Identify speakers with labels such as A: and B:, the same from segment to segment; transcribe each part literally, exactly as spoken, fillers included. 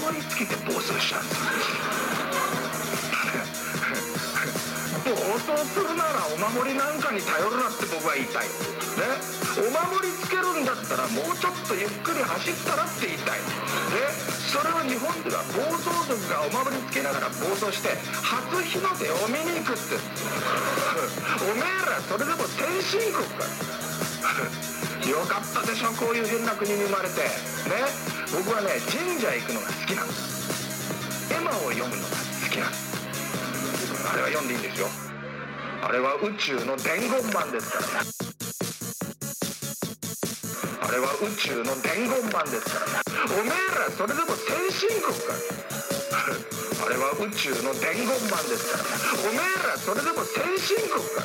A: 守りつけて暴走しちゃうんです暴走するならお守りなんかに頼るなって僕は言いたいね。お守りつけるんだったらもうちょっとゆっくり走ったらって言いたいね。それを日本では暴走族がお守りつけながら暴走して初日の出を見に行くっておめえらそれでも先進国かよかったでしょ、こういう変な国に生まれてね。僕はね、神社行くのが好きなんです。絵馬を読むのが好きなんです。あれは読んでいいんですよ。あれは宇宙の伝言板ですからね。あれは宇宙の伝言板ですからね。おめえらそれでも先進国かあれは宇宙の伝言板ですからね。おめえらそれでも先進国か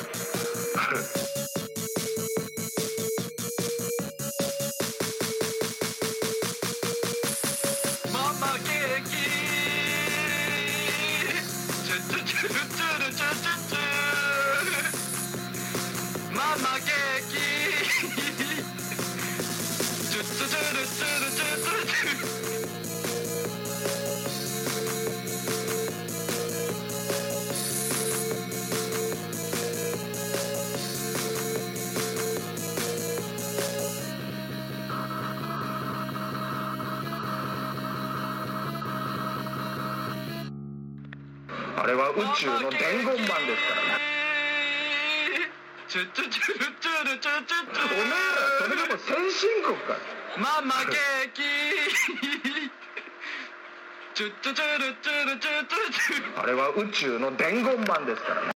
A: ママケーキチュチュチュルチュルチュチュチュママケーキチュチュチュルチュルチュルチュルあれは宇宙の伝言板ですからね。チュチュチュルチュルチュチュチュおめえらそれでも先進国か。ママケーキチュチュチュルチュルチュチュチュあれは宇宙の伝言板ですからね。